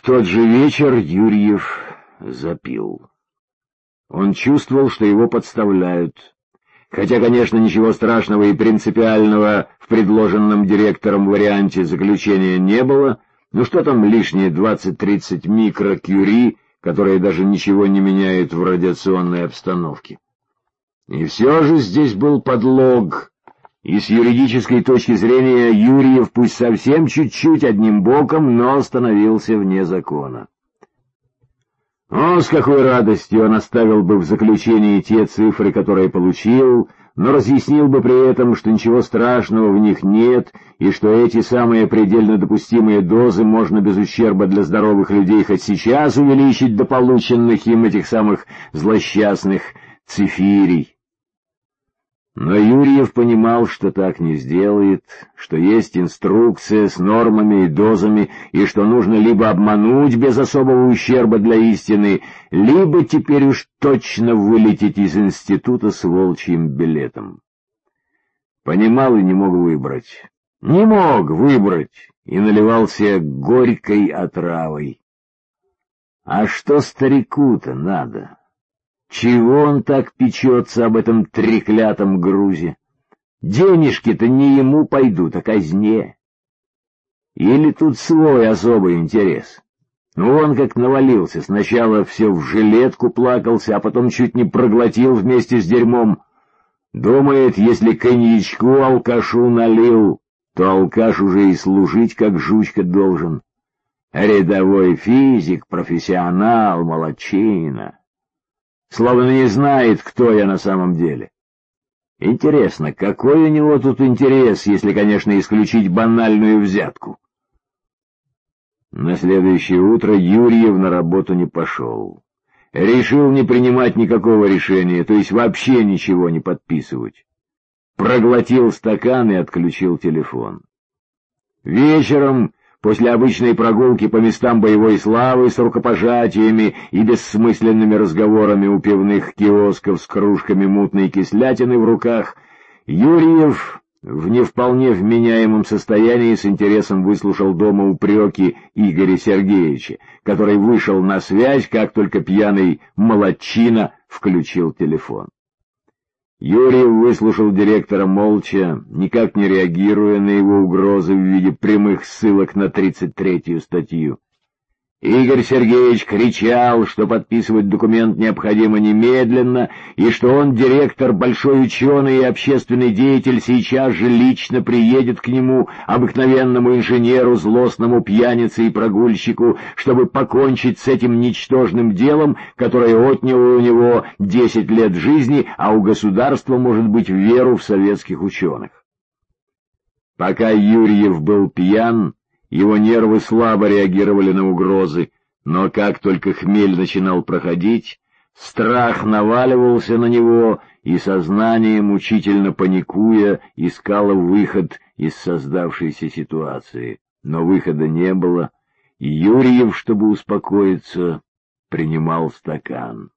тот же вечер Юрьев запил. Он чувствовал, что его подставляют. Хотя, конечно, ничего страшного и принципиального в предложенном директором варианте заключения не было, но что там лишние 20-30 микрокюри, которые даже ничего не меняют в радиационной обстановке. И все же здесь был подлог, и с юридической точки зрения Юрьев, пусть совсем чуть-чуть одним боком, но становился вне закона. О, с какой радостью он оставил бы в заключении те цифры, которые получил, но разъяснил бы при этом, что ничего страшного в них нет, и что эти самые предельно допустимые дозы можно без ущерба для здоровых людей хоть сейчас увеличить до полученных им этих самых злосчастных цифирей. Но Юрьев понимал, что так не сделает, что есть инструкция с нормами и дозами, и что нужно либо обмануть без особого ущерба для истины, либо теперь уж точно вылететь из института с волчьим билетом. Понимал и не мог выбрать. Не мог выбрать и наливался горькой отравой. А что старику-то надо? Чего он так печется об этом треклятом грузе? Денежки-то не ему пойдут, а казне. Или тут свой особый интерес? Ну, он как навалился, сначала все в жилетку плакался, а потом чуть не проглотил вместе с дерьмом. Думает, если коньячку алкашу налил, то алкаш уже и служить как жучка должен. Рядовой физик, профессионал, молодчина. Словно не знает, кто я на самом деле. Интересно, какой у него тут интерес, если, конечно, исключить банальную взятку? На следующее утро Юрьев на работу не пошел. Решил не принимать никакого решения, то есть вообще ничего не подписывать. Проглотил стакан и отключил телефон. Вечером, после обычной прогулки по местам боевой славы с рукопожатиями и бессмысленными разговорами у пивных киосков с кружками мутной кислятины в руках, Юрьев в не вполне вменяемом состоянии с интересом выслушал дома упреки Игоря Сергеевича, который вышел на связь, как только пьяный молодчина включил телефон. Юрьев выслушал директора молча, никак не реагируя на его угрозы в виде прямых ссылок на 33-ю статью. Игорь Сергеевич кричал, что подписывать документ необходимо немедленно, и что он, директор, большой ученый и общественный деятель, сейчас же лично приедет к нему, обыкновенному инженеру, злостному пьянице и прогульщику, чтобы покончить с этим ничтожным делом, которое отняло у него 10 лет жизни, а у государства, может быть, веру в советских ученых. Пока Юрьев был пьян, его нервы слабо реагировали на угрозы, но как только хмель начинал проходить, страх наваливался на него, и сознание, мучительно паникуя, искало выход из создавшейся ситуации. Но выхода не было, и Юрьев, чтобы успокоиться, принимал стакан.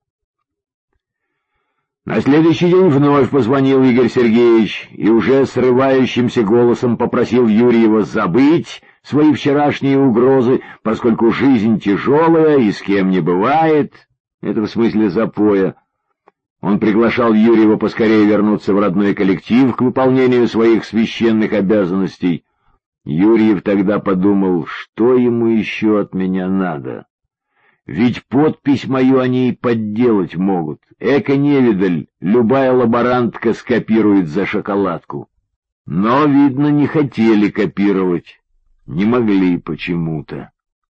На следующий день вновь позвонил Игорь Сергеевич и уже срывающимся голосом попросил Юрьева забыть свои вчерашние угрозы, поскольку жизнь тяжелая и с кем не бывает, это в смысле запоя. Он приглашал Юрьева поскорее вернуться в родной коллектив к выполнению своих священных обязанностей. Юрьев тогда подумал, что ему еще от меня надо. Ведь подпись мою они и подделать могут. Эко-невидаль, любая лаборантка скопирует за шоколадку. Но, видно, не хотели копировать. Не могли почему-то.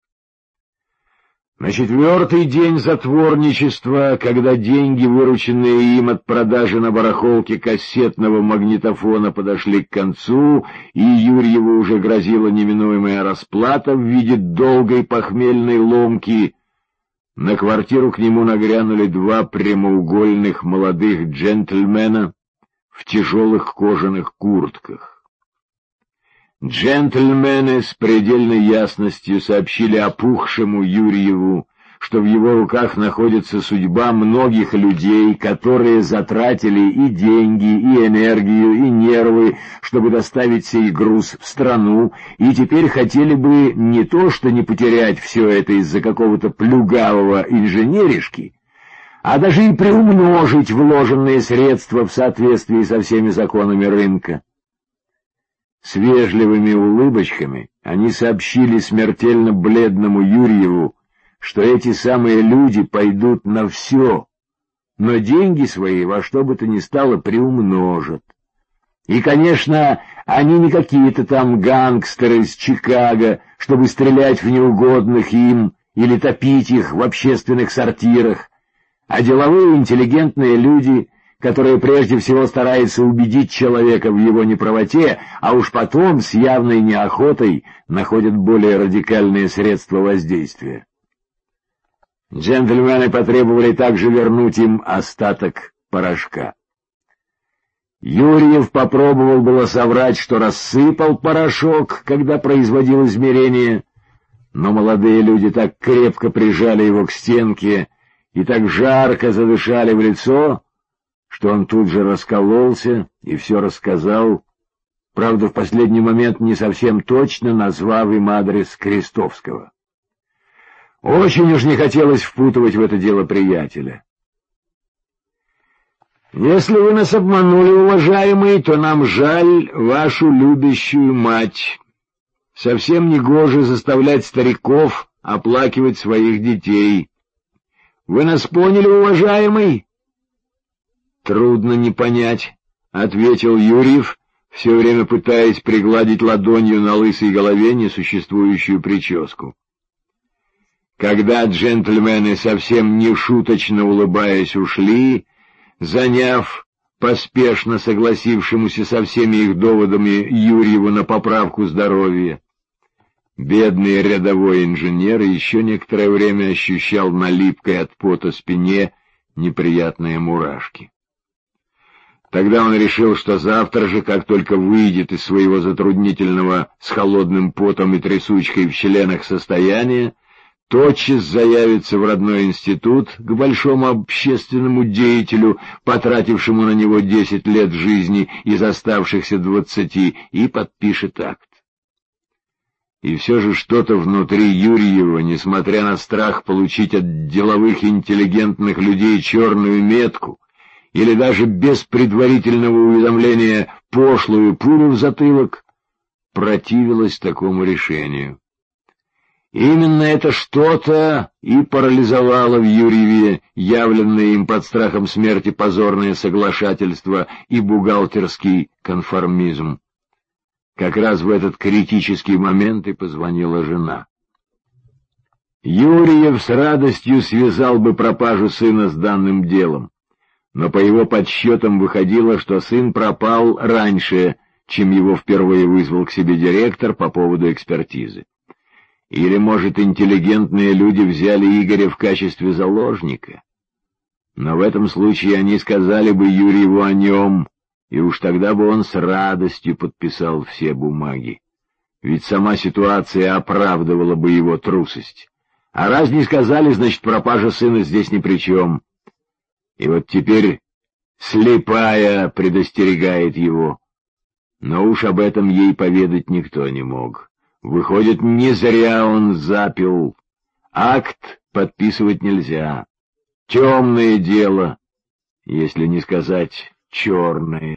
На 4-й день затворничества, когда деньги, вырученные им от продажи на барахолке кассетного магнитофона, подошли к концу, и Юрьеву уже грозила неминуемая расплата в виде долгой похмельной ломки, на квартиру к нему нагрянули 2 прямоугольных молодых джентльмена в тяжелых кожаных куртках. Джентльмены с предельной ясностью сообщили опухшему Юрьеву, что в его руках находится судьба многих людей, которые затратили и деньги, и энергию, и нервы, чтобы доставить сей груз в страну, и теперь хотели бы не то что не потерять все это из-за какого-то плюгавого инженеришки, а даже и приумножить вложенные средства в соответствии со всеми законами рынка. С вежливыми улыбочками они сообщили смертельно бледному Юрьеву, что эти самые люди пойдут на все, но деньги свои во что бы то ни стало приумножат. И, конечно, они не какие-то там гангстеры из Чикаго, чтобы стрелять в неугодных им или топить их в общественных сортирах, а деловые интеллигентные люди, которые прежде всего стараются убедить человека в его неправоте, а уж потом с явной неохотой находят более радикальные средства воздействия. Джентльмены потребовали также вернуть им остаток порошка. Юрьев попробовал было соврать, что рассыпал порошок, когда производил измерение, но молодые люди так крепко прижали его к стенке и так жарко задышали в лицо, что он тут же раскололся и все рассказал, правда, в последний момент не совсем точно назвав им адрес Крестовского. Очень уж не хотелось впутывать в это дело приятеля. «Если вы нас обманули, уважаемый, то нам жаль вашу любящую мать. Совсем негоже заставлять стариков оплакивать своих детей. Вы нас поняли, уважаемый?» «Трудно не понять», — ответил Юрьев, все время пытаясь пригладить ладонью на лысой голове несуществующую прическу. Когда джентльмены, совсем не шуточно улыбаясь, ушли, заняв поспешно согласившемуся со всеми их доводами Юрьеву на поправку здоровья, бедный рядовой инженер еще некоторое время ощущал на липкой от пота спине неприятные мурашки. Тогда он решил, что завтра же, как только выйдет из своего затруднительного с холодным потом и трясучкой в членах состояния, тотчас заявится в родной институт к большому общественному деятелю, потратившему на него 10 лет жизни из оставшихся 20, и подпишет акт. И все же что-то внутри Юрьева, несмотря на страх получить от деловых интеллигентных людей черную метку, или даже без предварительного уведомления пошлую пулю в затылок, противилось такому решению. Именно это что-то и парализовало в Юрьеве явленное им под страхом смерти позорное соглашательство и бухгалтерский конформизм. Как раз в этот критический момент и позвонила жена. Юрьев с радостью связал бы пропажу сына с данным делом, но по его подсчетам выходило, что сын пропал раньше, чем его впервые вызвал к себе директор по поводу экспертизы. Или, может, интеллигентные люди взяли Игоря в качестве заложника? Но в этом случае они сказали бы Юрьеву о нем, и уж тогда бы он с радостью подписал все бумаги. Ведь сама ситуация оправдывала бы его трусость. А раз не сказали, значит, пропажа сына здесь ни при чем. И вот теперь слепая предостерегает его. Но уж об этом ей поведать никто не мог. Выходит, не зря он запил. Акт подписывать нельзя. Темное дело, если не сказать черное.